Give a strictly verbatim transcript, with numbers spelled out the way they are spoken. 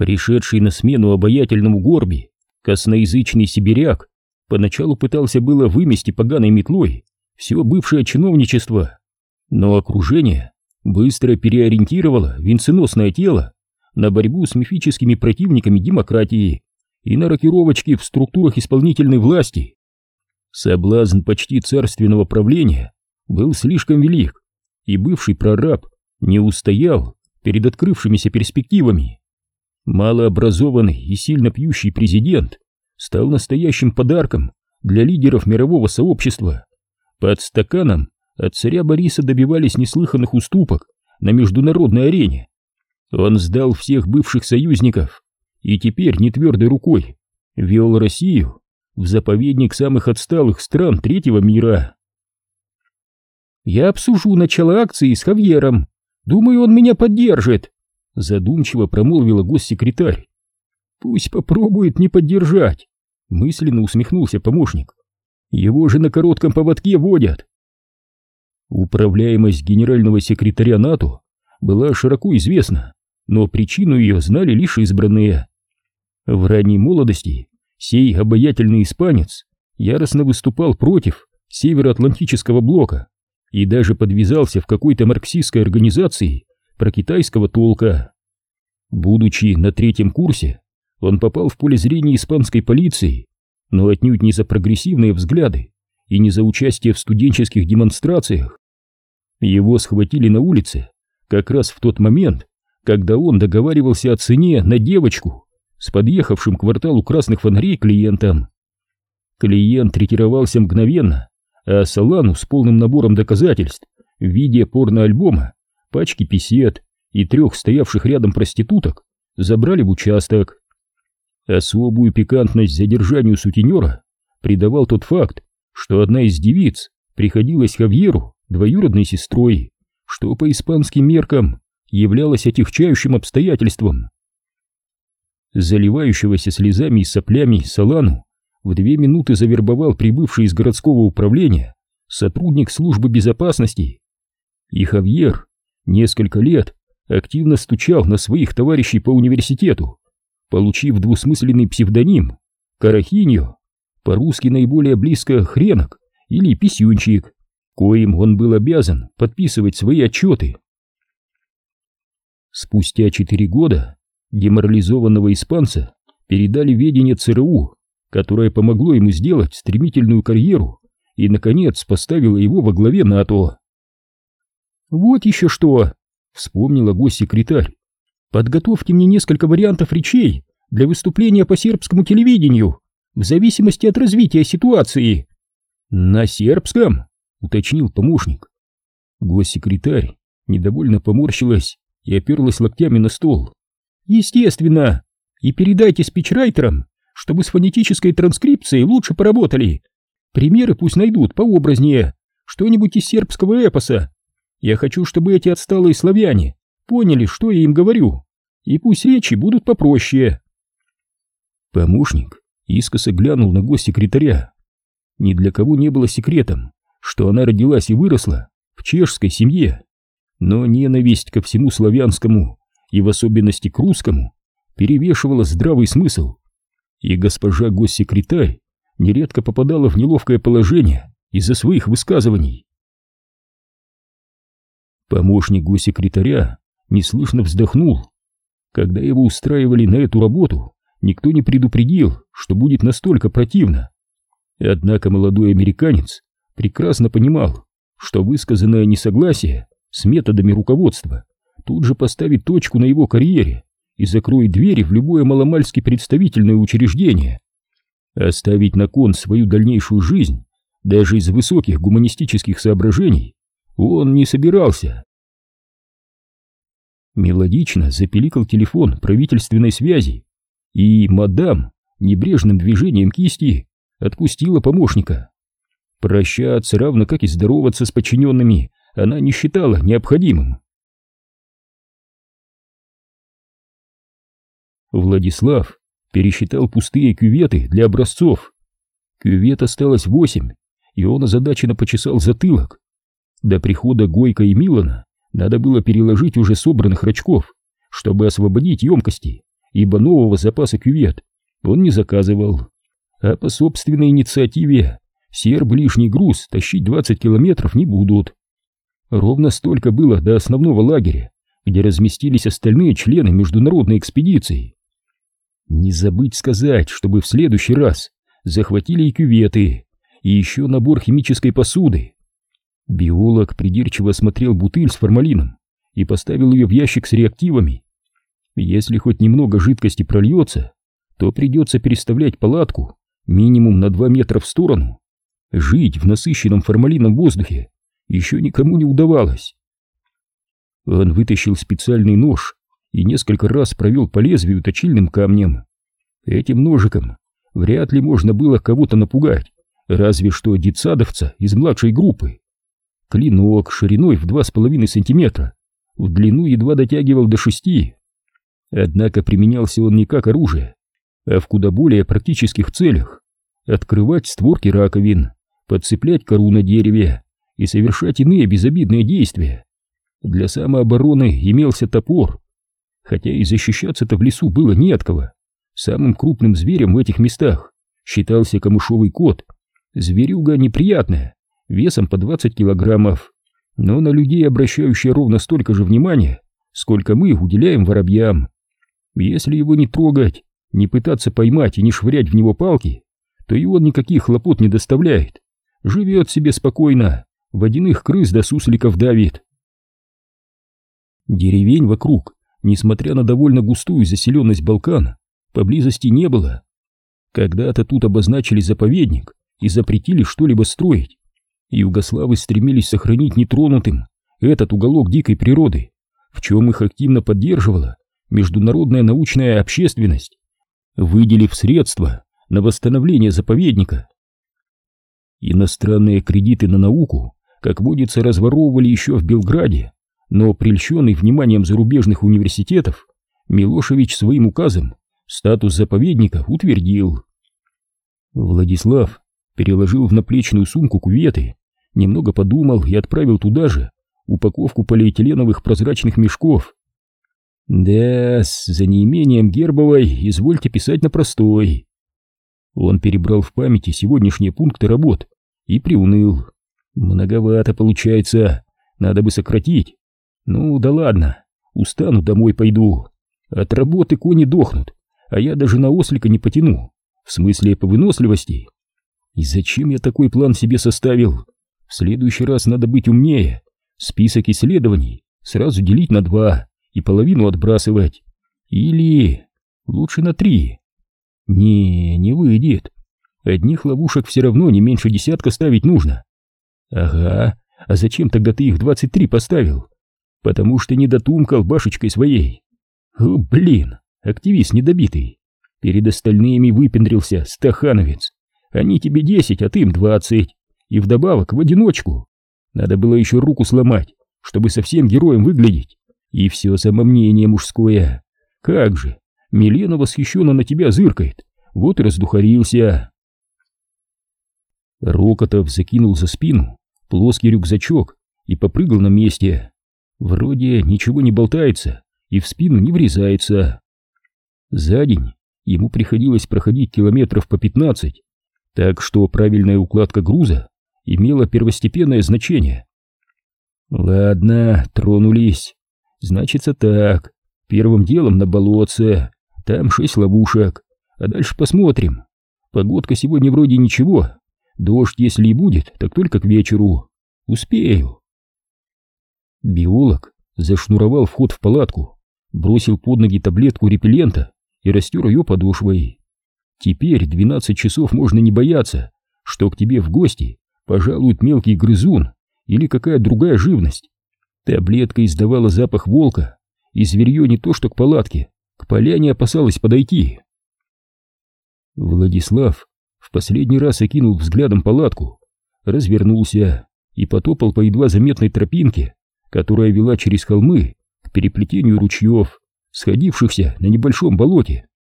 Пришедший на смену обаятельному Горби, косноязычный сибиряк поначалу пытался было вымести поганой метлой все бывшее чиновничество, но окружение быстро переориентировало венценосное тело на борьбу с мифическими противниками демократии и на рокировочки в структурах исполнительной власти. Соблазн почти царственного правления был слишком велик, и бывший прораб не устоял перед открывшимися перспективами. Малообразованный и сильно пьющий президент стал настоящим подарком для лидеров мирового сообщества. Под стаканом от царя Бориса добивались неслыханных уступок на международной арене. Он сдал всех бывших союзников и теперь нетвердой рукой вел Россию в заповедник самых отсталых стран третьего мира. «Я обсужу начало акции с Хавьером. Думаю, он меня поддержит», — задумчиво промолвила госсекретарь. «Пусть попробует не поддержать», — мысленно усмехнулся помощник. «Его же на коротком поводке водят». Управляемость генерального секретаря НАТО была широко известна, но причину ее знали лишь избранные. В ранней молодости сей обаятельный испанец яростно выступал против Североатлантического блока и даже подвязался в какой-то марксистской организации прокитайского толка. Будучи на третьем курсе, он попал в поле зрения испанской полиции, но отнюдь не за прогрессивные взгляды и не за участие в студенческих демонстрациях. Его схватили на улице как раз в тот момент, когда он договаривался о цене на девочку с подъехавшим к кварталу красных фонарей клиентом. Клиент ретировался мгновенно, а Солану с полным набором доказательств в виде порноальбома, пачки писет и трех стоявших рядом проституток забрали в участок. Особую пикантность задержанию сутенера придавал тот факт, что одна из девиц приходилась Хавьеру двоюродной сестрой, что по испанским меркам являлось отягчающим обстоятельством. Заливающегося слезами и соплями Солану в две минуты завербовал прибывший из городского управления сотрудник службы безопасности, и Хавьер несколько лет активно стучал на своих товарищей по университету, получив двусмысленный псевдоним Карахиньо, по-русски наиболее близко хренок или писюнчик, коим он был обязан подписывать свои отчеты. Спустя четыре года деморализованного испанца передали в ведение ЦРУ, которое помогло ему сделать стремительную карьеру и, наконец, поставило его во главе НАТО. «Вот еще что!» — вспомнила госсекретарь. «Подготовьте мне несколько вариантов речей для выступления по сербскому телевидению, в зависимости от развития ситуации». «На сербском?» — уточнил помощник. Госсекретарь недовольно поморщилась и оперлась локтями на стол. «Естественно! И передайте спичрайтерам, чтобы с фонетической транскрипцией лучше поработали. Примеры пусть найдут пообразнее, что-нибудь из сербского эпоса. Я хочу, чтобы эти отсталые славяне поняли, что я им говорю, и пусть речи будут попроще». Помощник искоса глянул на госсекретаря. Ни для кого не было секретом, что она родилась и выросла в чешской семье, но ненависть ко всему славянскому и в особенности к русскому перевешивала здравый смысл, и госпожа госсекретарь нередко попадала в неловкое положение из-за своих высказываний. Помощник госсекретаря неслышно вздохнул. Когда его устраивали на эту работу, никто не предупредил, что будет настолько противно. Однако молодой американец прекрасно понимал, что высказанное несогласие с методами руководства тут же поставит точку на его карьере и закроет двери в любое маломальски представительное учреждение. Оставить на кон свою дальнейшую жизнь, даже из высоких гуманистических соображений, он не собирался. Мелодично запиликал телефон правительственной связи, и мадам небрежным движением кисти отпустила помощника. Прощаться, равно как и здороваться с подчиненными, она не считала необходимым. Владислав пересчитал пустые кюветы для образцов. Кювет осталось восемь, и он озадаченно почесал затылок. До прихода Гойко и Милана надо было переложить уже собранных рачков, чтобы освободить емкости ибо нового запаса кювет он не заказывал, а по собственной инициативе серб лишний груз тащить двадцать километров не будут. Ровно столько было до основного лагеря, где разместились остальные члены международной экспедиции. Не забыть сказать, чтобы в следующий раз захватили и кюветы, и еще набор химической посуды. Биолог придирчиво осмотрел бутыль с формалином и поставил ее в ящик с реактивами. Если хоть немного жидкости прольется, то придется переставлять палатку минимум на два метра в сторону. Жить в насыщенном формалином воздухе еще никому не удавалось. Он вытащил специальный нож и несколько раз провел по лезвию точильным камнем. Этим ножиком вряд ли можно было кого-то напугать, разве что детсадовца из младшей группы. Клинок шириной в два с половиной сантиметра, в длину едва дотягивал до шести. Однако применялся он не как оружие, а в куда более практических целях: открывать створки раковин, подцеплять кору на дереве и совершать иные безобидные действия. Для самообороны имелся топор, хотя и защищаться-то в лесу было не от кого. Самым крупным зверем в этих местах считался камышовый кот. Зверюга неприятная, весом по двадцать килограммов, но на людей обращающая ровно столько же внимания, сколько мы уделяем воробьям. Если его не трогать, не пытаться поймать и не швырять в него палки, то и он никаких хлопот не доставляет. Живет себе спокойно, водяных крыс до сусликов давит. Деревень вокруг, несмотря на довольно густую заселенность Балкана, поблизости не было. Когда-то тут обозначили заповедник и запретили что-либо строить. Югославы стремились сохранить нетронутым этот уголок дикой природы, в чем их активно поддерживала международная научная общественность, выделив средства на восстановление заповедника. Иностранные кредиты на науку, как водится, разворовывали еще в Белграде, но, прельщенный вниманием зарубежных университетов, Милошевич своим указом статус заповедника утвердил. Владислав переложил в наплечную сумку кюветы, немного подумал и отправил туда же упаковку полиэтиленовых прозрачных мешков. Да, за неимением гербовой извольте писать на простой. Он перебрал в памяти сегодняшние пункты работ и приуныл. Многовато получается, надо бы сократить. Ну да ладно, устану, домой пойду. От работы кони дохнут, а я даже на ослика не потяну, в смысле по выносливости. И зачем я такой план себе составил? В следующий раз надо быть умнее. Список исследований сразу делить на два и половину отбрасывать. Или лучше на три. Не, не выйдет. Одних ловушек все равно не меньше десятка ставить нужно. Ага, а зачем тогда ты их двадцать три поставил? Потому что не дотумкал башечкой своей. О, блин, активист недобитый. Перед остальными выпендрился, стахановец. Они тебе десять, а ты им двадцать. И вдобавок в одиночку. Надо было еще руку сломать, чтобы совсем героем выглядеть. И все самомнение мужское. Как же, Милена восхищенно на тебя зыркает. Вот и раздухарился. Рокотов закинул за спину плоский рюкзачок и попрыгал на месте. Вроде ничего не болтается и в спину не врезается. За день ему приходилось проходить километров по пятнадцать, так что правильная укладка груза имела первостепенное значение. Ладно, тронулись. Значится так, первым делом на болотце, там шесть ловушек, а дальше посмотрим. Погодка сегодня вроде ничего, дождь если и будет, так только к вечеру. Успею. Биолог зашнуровал вход в палатку, бросил под ноги таблетку репеллента и растер ее подошвой. Теперь двенадцать часов можно не бояться, что к тебе в гости пожалует мелкий грызун или какая другая живность. Таблетка издавала запах волка, и зверье не то что к палатке, к поляне опасалось подойти. Владислав в последний раз окинул взглядом палатку, развернулся и потопал по едва заметной тропинке, которая вела через холмы к переплетению ручьев, сходившихся на небольшом болоте.